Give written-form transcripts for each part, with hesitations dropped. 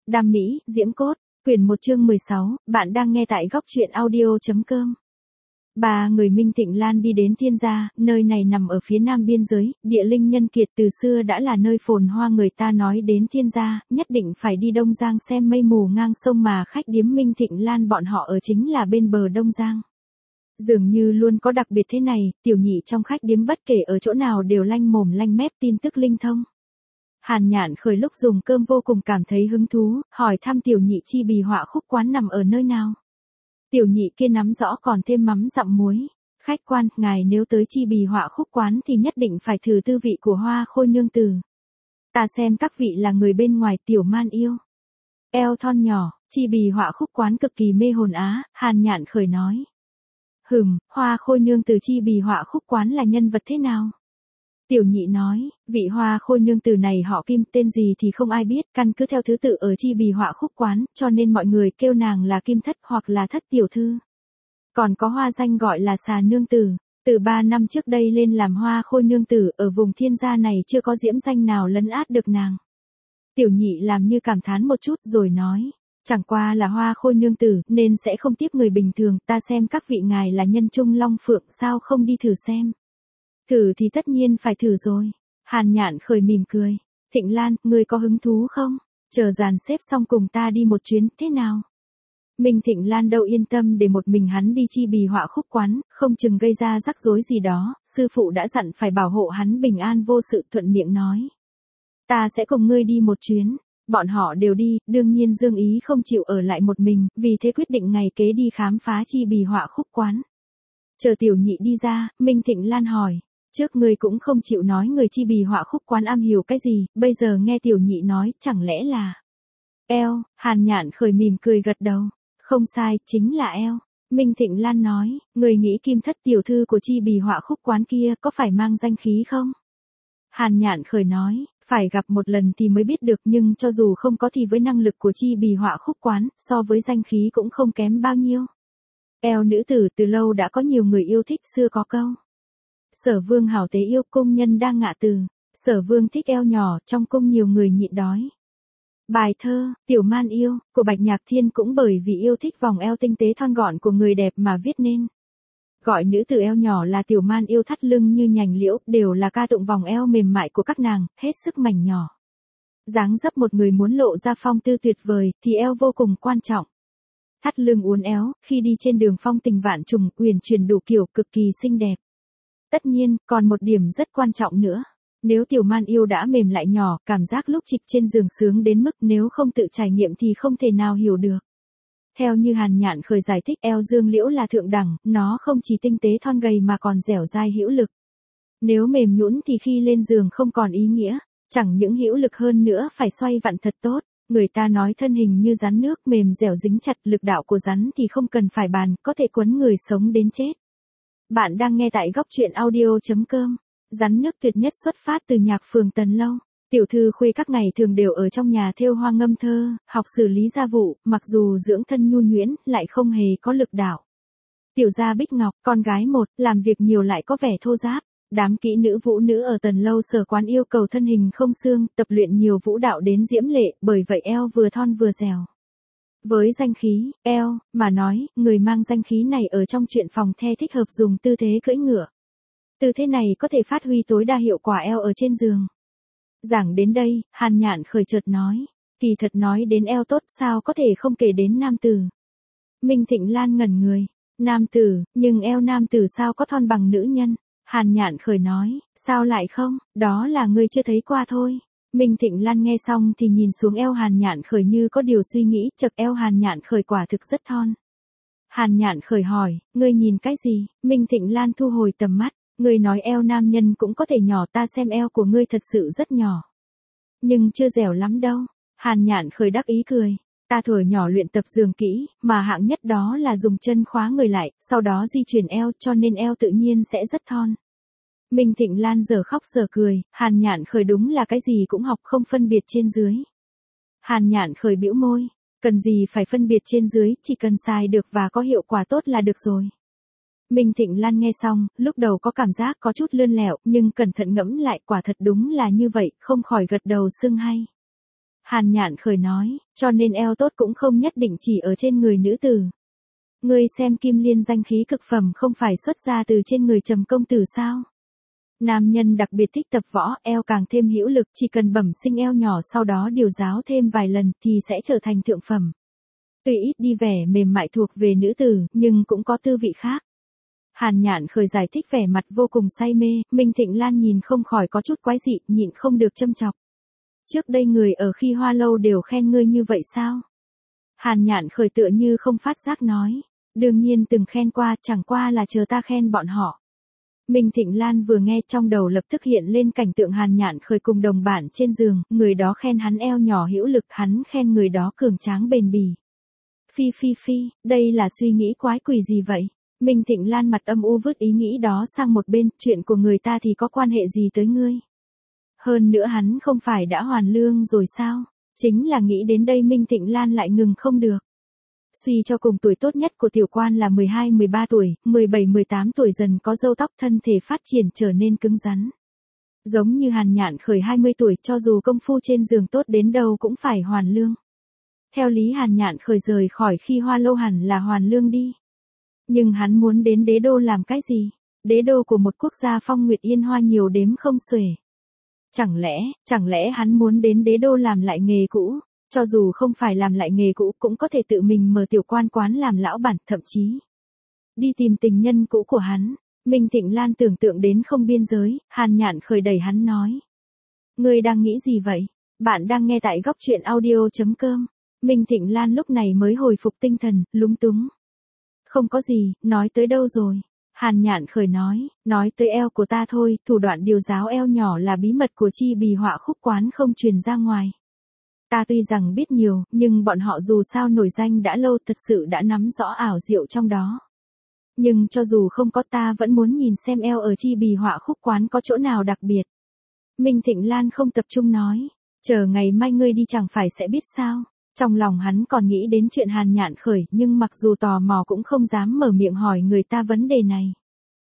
Đam mỹ, diễm cốt, quyển 1 chương 16, bạn đang nghe tại góc truyện audio.com. Ba người Minh Thịnh Lan đi đến Thiên Gia, nơi này nằm ở phía nam biên giới, địa linh nhân kiệt từ xưa đã là nơi phồn hoa, người ta nói đến Thiên Gia, nhất định phải đi Đông Giang xem mây mù ngang sông, mà khách điếm Minh Thịnh Lan bọn họ ở chính là bên bờ Đông Giang. Dường như luôn có đặc biệt thế này, tiểu nhị trong khách điếm bất kể ở chỗ nào đều lanh mồm lanh mép tin tức linh thông. Hàn Nhạn Khởi lúc dùng cơm vô cùng cảm thấy hứng thú, hỏi thăm tiểu nhị Chi Bì Họa Khúc quán nằm ở nơi nào. Tiểu nhị kia nắm rõ còn thêm mắm dặm muối. Khách quan, ngài nếu tới Chi Bì Họa Khúc quán thì nhất định phải thử tư vị của Hoa Khôi nương tử. Ta xem các vị là người bên ngoài, tiểu man yêu. Eo thon nhỏ, Chi Bì Họa Khúc quán cực kỳ mê hồn á, Hàn Nhạn Khởi nói. Hoa Khôi nương tử Chi Bì Họa Khúc quán là nhân vật thế nào? Tiểu nhị nói, vị Hoa Khôi nương tử này họ Kim, tên gì thì không ai biết, căn cứ theo thứ tự ở Chi Bì Họa Khúc quán, cho nên mọi người kêu nàng là Kim Thất hoặc là Thất tiểu thư. Còn có hoa danh gọi là Xà nương tử, từ 3 năm trước đây lên làm Hoa Khôi nương tử, ở vùng Thiên Gia này chưa có diễm danh nào lấn át được nàng. Tiểu nhị làm như cảm thán một chút rồi nói, chẳng qua là Hoa Khôi nương tử nên sẽ không tiếp người bình thường, ta xem các vị ngài là nhân trung long phượng, sao không đi thử xem. Thử thì tất nhiên phải thử rồi. Hàn Nhạn Khởi mỉm cười. Thịnh Lan, ngươi có hứng thú không? Chờ dàn xếp xong cùng ta đi một chuyến, thế nào? Minh Thịnh Lan đâu yên tâm để một mình hắn đi Chi Bì Họa Khúc quán, không chừng gây ra rắc rối gì đó, sư phụ đã dặn phải bảo hộ hắn bình an vô sự, thuận miệng nói. Ta sẽ cùng ngươi đi một chuyến. Bọn họ đều đi, đương nhiên Dương Ý không chịu ở lại một mình, vì thế quyết định ngày kế đi khám phá Chi Bì Họa Khúc quán. Chờ tiểu nhị đi ra, Minh Thịnh Lan hỏi. Trước ngươi cũng không chịu nói người Chi Bì Họa Khúc quán am hiểu cái gì, bây giờ nghe tiểu nhị nói, chẳng lẽ là eo? Hàn Nhạn Khởi mỉm cười gật đầu. Không sai, chính là eo. Minh Thịnh Lan nói, người nghĩ Kim Thất tiểu thư của Chi Bì Họa Khúc quán kia có phải mang danh khí không? Hàn Nhạn Khởi nói, phải gặp một lần thì mới biết được, nhưng cho dù không có thì với năng lực của Chi Bì Họa Khúc quán, so với danh khí cũng không kém bao nhiêu. Eo nữ tử từ lâu đã có nhiều người yêu thích, xưa có câu. Sở vương hảo tế yêu, công nhân đang ngạ từ. Sở vương thích eo nhỏ, trong cung nhiều người nhịn đói. Bài thơ, Tiểu Man Yêu, của Bạch Nhạc Thiên cũng bởi vì yêu thích vòng eo tinh tế thon gọn của người đẹp mà viết nên. Gọi nữ tử eo nhỏ là Tiểu Man Yêu, thắt lưng như nhành liễu, đều là ca tụng vòng eo mềm mại của các nàng, hết sức mảnh nhỏ. Dáng dấp một người muốn lộ ra phong tư tuyệt vời, thì eo vô cùng quan trọng. Thắt lưng uốn éo, khi đi trên đường phong tình vạn trùng, uyển chuyển đủ kiểu, cực kỳ xinh đẹp. Tất nhiên, còn một điểm rất quan trọng nữa. Nếu Tiểu Man Yêu đã mềm lại nhỏ, cảm giác lúc trịch trên giường sướng đến mức nếu không tự trải nghiệm thì không thể nào hiểu được. Theo như Hàn Nhạn Khởi giải thích, eo dương liễu là thượng đẳng, nó không chỉ tinh tế thon gầy mà còn dẻo dai hữu lực. Nếu mềm nhũn thì khi lên giường không còn ý nghĩa, chẳng những hữu lực hơn nữa phải xoay vặn thật tốt. Người ta nói thân hình như rắn nước, mềm dẻo dính chặt, lực đạo của rắn thì không cần phải bàn, có thể quấn người sống đến chết. Bạn đang nghe tại góc truyện audio.com. Rắn nước tuyệt nhất xuất phát từ nhạc phường Tần Lâu. Tiểu thư khuê các ngày thường đều ở trong nhà thêu hoa ngâm thơ, học xử lý gia vụ, mặc dù dưỡng thân nhu nhuyễn, lại không hề có lực đạo. Tiểu gia Bích Ngọc, con gái một, làm việc nhiều lại có vẻ thô ráp. Đám kỹ nữ vũ nữ ở Tần Lâu sở quán yêu cầu thân hình không xương, tập luyện nhiều vũ đạo đến diễm lệ, bởi vậy eo vừa thon vừa dẻo. Với danh khí, eo, mà nói, người mang danh khí này ở trong chuyện phòng the thích hợp dùng tư thế cưỡi ngựa. Tư thế này có thể phát huy tối đa hiệu quả eo ở trên giường. Giảng đến đây, Hàn Nhạn Khởi chợt nói, kỳ thật nói đến eo tốt sao có thể không kể đến nam tử. Minh Thịnh Lan ngẩn người, nam tử, nhưng eo nam tử sao có thon bằng nữ nhân? Hàn Nhạn Khởi nói, sao lại không, đó là ngươi chưa thấy qua thôi. Minh Thịnh Lan nghe xong thì nhìn xuống eo Hàn Nhạn Khởi như có điều suy nghĩ, chật eo Hàn Nhạn Khởi quả thực rất thon. Hàn Nhạn Khởi hỏi, ngươi nhìn cái gì? Minh Thịnh Lan thu hồi tầm mắt, ngươi nói eo nam nhân cũng có thể nhỏ, ta xem eo của ngươi thật sự rất nhỏ. Nhưng chưa dẻo lắm đâu. Hàn Nhạn Khởi đắc ý cười, ta thuở nhỏ luyện tập giường kỹ, mà hạng nhất đó là dùng chân khóa người lại, sau đó di chuyển eo, cho nên eo tự nhiên sẽ rất thon. Minh Thịnh Lan giờ khóc giờ cười, Hàn Nhạn Khởi đúng là cái gì cũng học, không phân biệt trên dưới. Hàn Nhạn Khởi bĩu môi, cần gì phải phân biệt trên dưới, chỉ cần xài được và có hiệu quả tốt là được rồi. Minh Thịnh Lan nghe xong, lúc đầu có cảm giác có chút lươn lẹo, nhưng cẩn thận ngẫm lại quả thật đúng là như vậy, không khỏi gật đầu xưng hay. Hàn Nhạn Khởi nói, cho nên eo tốt cũng không nhất định chỉ ở trên người nữ tử. Ngươi xem Kim Liên danh khí cực phẩm không phải xuất ra từ trên người Trầm công tử sao? Nam nhân đặc biệt thích tập võ, eo càng thêm hữu lực, chỉ cần bẩm sinh eo nhỏ sau đó điều giáo thêm vài lần thì sẽ trở thành thượng phẩm. Tuy ít đi vẻ mềm mại thuộc về nữ tử, nhưng cũng có tư vị khác. Hàn Nhạn Khởi giải thích vẻ mặt vô cùng say mê, Minh Thịnh Lan nhìn không khỏi có chút quái dị, nhịn không được châm chọc. Trước đây người ở Khi Hoa Lâu đều khen ngươi như vậy sao? Hàn Nhạn Khởi tựa như không phát giác nói. Đương nhiên từng khen qua, chẳng qua là chờ ta khen bọn họ. Minh Thịnh Lan vừa nghe trong đầu lập tức hiện lên cảnh tượng Hàn Nhạn Khởi cùng đồng bản trên giường, người đó khen hắn eo nhỏ hữu lực, hắn khen người đó cường tráng bền bỉ. Phi phi phi, đây là suy nghĩ quái quỷ gì vậy? Minh Thịnh Lan mặt âm u vứt ý nghĩ đó sang một bên, chuyện của người ta thì có quan hệ gì tới ngươi? Hơn nữa hắn không phải đã hoàn lương rồi sao? Chính là nghĩ đến đây Minh Thịnh Lan lại ngừng không được. Suy cho cùng tuổi tốt nhất của tiểu quan là 12-13 tuổi, 17-18 tuổi dần có râu tóc, thân thể phát triển trở nên cứng rắn. Giống như Hàn Nhạn Khởi 20 tuổi, cho dù công phu trên giường tốt đến đâu cũng phải hoàn lương. Theo lý Hàn Nhạn Khởi rời khỏi Khi Hoa Lâu hẳn là hoàn lương đi. Nhưng hắn muốn đến đế đô làm cái gì? Đế đô của một quốc gia phong nguyệt yên hoa nhiều đếm không xuể. Chẳng lẽ hắn muốn đến đế đô làm lại nghề cũ? Cho dù không phải làm lại nghề cũ cũng có thể tự mình mở tiểu quan quán làm lão bản, thậm chí đi tìm tình nhân cũ của hắn. Minh Thịnh Lan tưởng tượng đến không biên giới, Hàn Nhạn Khởi đẩy hắn nói. Ngươi đang nghĩ gì vậy? Bạn đang nghe tại góc truyện audio.com. Minh Thịnh Lan lúc này mới hồi phục tinh thần, lúng túng. Không có gì, nói tới đâu rồi? Hàn Nhạn Khởi nói tới eo của ta thôi, thủ đoạn điều giáo eo nhỏ là bí mật của Chi Bì Họa Khúc quán không truyền ra ngoài. Ta tuy rằng biết nhiều, nhưng bọn họ dù sao nổi danh đã lâu thật sự đã nắm rõ ảo diệu trong đó. Nhưng cho dù không có ta vẫn muốn nhìn xem eo ở Chi Bì Họa Khúc quán có chỗ nào đặc biệt. Minh Thịnh Lan không tập trung nói, chờ ngày mai ngươi đi chẳng phải sẽ biết sao. Trong lòng hắn còn nghĩ đến chuyện Hàn Nhạn Khởi, nhưng mặc dù tò mò cũng không dám mở miệng hỏi người ta vấn đề này.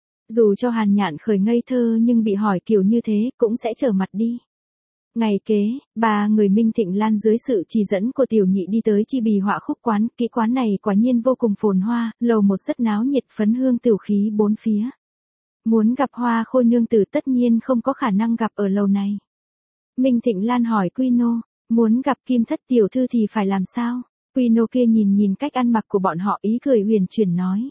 Dù cho Hàn Nhạn Khởi ngây thơ nhưng bị hỏi kiểu như thế cũng sẽ trở mặt đi. Ngày kế, ba người Minh Thịnh Lan dưới sự chỉ dẫn của tiểu nhị đi tới Chi Bì Họa Khúc quán, cái quán này quả nhiên vô cùng phồn hoa, lầu một rất náo nhiệt, phấn hương tửu khí bốn phía. Muốn gặp Hoa Khôi nương tử tất nhiên không có khả năng gặp ở lầu này. Minh Thịnh Lan hỏi Quy Nô, muốn gặp Kim Thất tiểu thư thì phải làm sao? Quy Nô kia nhìn cách ăn mặc của bọn họ ý cười huyền chuyển nói.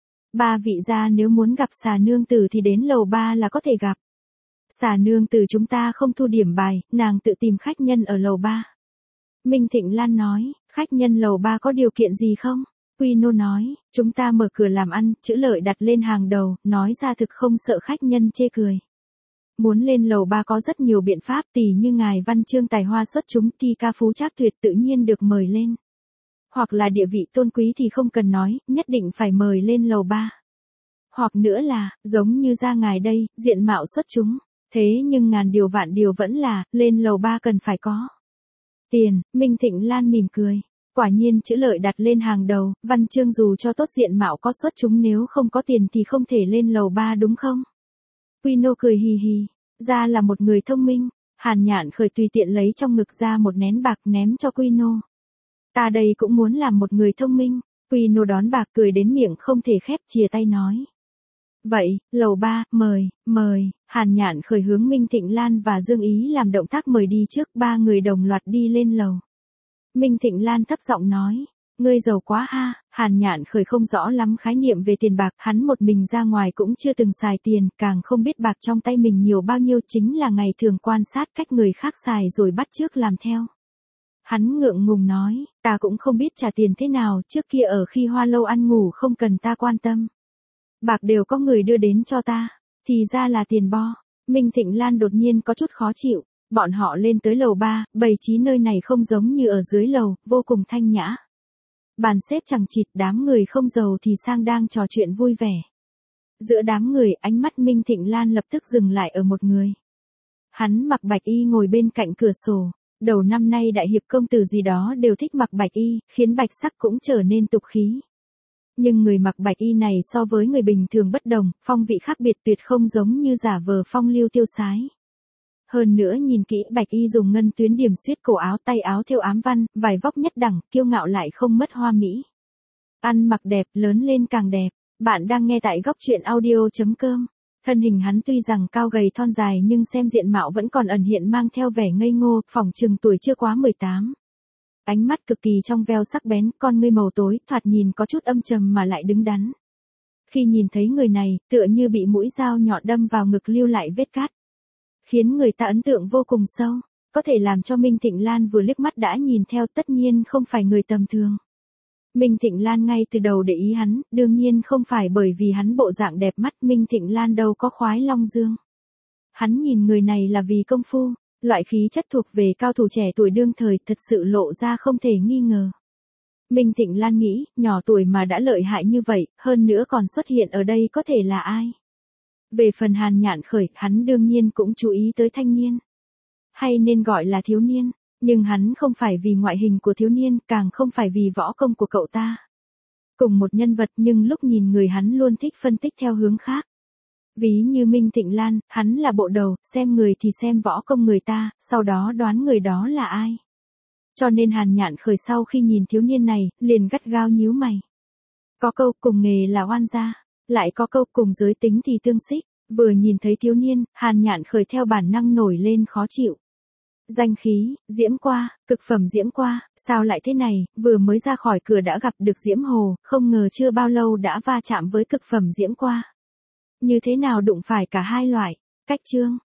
Ba vị gia nếu muốn gặp xà nương tử thì đến lầu 3 là có thể gặp. Xà nương tử chúng ta không thu điểm bài, nàng tự tìm khách nhân ở lầu 3. Minh Thịnh Lan nói, khách nhân lầu 3 có điều kiện gì không? Quy Nô nói, chúng ta mở cửa làm ăn, chữ lợi đặt lên hàng đầu, nói ra thực không sợ khách nhân chê cười. Muốn lên lầu 3 có rất nhiều biện pháp, tỉ như ngài văn chương tài hoa xuất chúng, thi ca phú trác tuyệt tự nhiên được mời lên. Hoặc là địa vị tôn quý thì không cần nói, nhất định phải mời lên lầu 3. Hoặc nữa là, giống như ra ngài đây, diện mạo xuất chúng. Thế nhưng ngàn điều vạn điều vẫn là, lên lầu 3 cần phải có tiền. Minh Thịnh Lan mỉm cười. Quả nhiên chữ lợi đặt lên hàng đầu, văn chương dù cho tốt diện mạo có xuất chúng nếu không có tiền thì không thể lên lầu 3 đúng không? Quy Nô cười hì hì, ra là một người thông minh. Hàn Nhạn Khởi tùy tiện lấy trong ngực ra một nén bạc ném cho Quy Nô. Ta đây cũng muốn làm một người thông minh. Quy Nô đón bạc cười đến miệng không thể khép, chìa tay nói. Vậy, lầu 3, mời. Hàn Nhạn Khởi hướng Minh Thịnh Lan và Dương Ý làm động tác mời đi trước, ba người đồng loạt đi lên lầu. Minh Thịnh Lan thấp giọng nói, ngươi giàu quá ha. Hàn Nhạn Khởi không rõ lắm khái niệm về tiền bạc, hắn một mình ra ngoài cũng chưa từng xài tiền, càng không biết bạc trong tay mình nhiều bao nhiêu, chính là ngày thường quan sát cách người khác xài rồi bắt chước làm theo. Hắn ngượng ngùng nói, ta cũng không biết trả tiền thế nào, trước kia ở Khi Hoa Lâu ăn ngủ không cần ta quan tâm. Bạc đều có người đưa đến cho ta, thì ra là tiền bo. Minh Thịnh Lan đột nhiên có chút khó chịu, bọn họ lên tới lầu 3, bày trí nơi này không giống như ở dưới lầu, vô cùng thanh nhã. Bàn xếp chằng chịt, đám người không giàu thì sang đang trò chuyện vui vẻ. Giữa đám người, ánh mắt Minh Thịnh Lan lập tức dừng lại ở một người. Hắn mặc bạch y ngồi bên cạnh cửa sổ, đầu năm nay đại hiệp công tử gì đó đều thích mặc bạch y, khiến bạch sắc cũng trở nên tục khí. Nhưng người mặc bạch y này so với người bình thường bất đồng, phong vị khác biệt tuyệt không giống như giả vờ phong lưu tiêu sái. Hơn nữa nhìn kỹ bạch y dùng ngân tuyến điểm xuyết cổ áo tay áo thêu ám văn, vải vóc nhất đẳng, kiêu ngạo lại không mất hoa mỹ. Ăn mặc đẹp, lớn lên càng đẹp. Bạn đang nghe tại góc truyện audio.com. Thân hình hắn tuy rằng cao gầy thon dài nhưng xem diện mạo vẫn còn ẩn hiện mang theo vẻ ngây ngô, phỏng chừng tuổi chưa quá 18. Ánh mắt cực kỳ trong veo sắc bén, con ngươi màu tối, thoạt nhìn có chút âm trầm mà lại đứng đắn. Khi nhìn thấy người này, tựa như bị mũi dao nhọn đâm vào ngực lưu lại vết cắt, khiến người ta ấn tượng vô cùng sâu, có thể làm cho Minh Thịnh Lan vừa liếc mắt đã nhìn theo, tất nhiên không phải người tầm thường. Minh Thịnh Lan ngay từ đầu để ý hắn, đương nhiên không phải bởi vì hắn bộ dạng đẹp mắt, Minh Thịnh Lan đâu có khoái long dương. Hắn nhìn người này là vì công phu, loại khí chất thuộc về cao thủ trẻ tuổi đương thời thật sự lộ ra không thể nghi ngờ. Minh Thịnh Lan nghĩ, nhỏ tuổi mà đã lợi hại như vậy, hơn nữa còn xuất hiện ở đây có thể là ai? Về phần Hàn Nhạn Khởi, hắn đương nhiên cũng chú ý tới thanh niên. Hay nên gọi là thiếu niên, nhưng hắn không phải vì ngoại hình của thiếu niên, càng không phải vì võ công của cậu ta. Cùng một nhân vật nhưng lúc nhìn người hắn luôn thích phân tích theo hướng khác. Ví như Minh Thịnh Lan, hắn là bộ đầu, xem người thì xem võ công người ta, sau đó đoán người đó là ai. Cho nên Hàn Nhạn Khởi sau khi nhìn thiếu niên này, liền gắt gao nhíu mày. Có câu cùng nghề là oan gia, lại có câu cùng giới tính thì tương xích. Vừa nhìn thấy thiếu niên, Hàn Nhạn Khởi theo bản năng nổi lên khó chịu. Danh khí, diễm qua, cực phẩm diễm qua, sao lại thế này, vừa mới ra khỏi cửa đã gặp được diễm hồ, không ngờ chưa bao lâu đã va chạm với cực phẩm diễm qua. Như thế nào đụng phải cả hai loại, cách chương.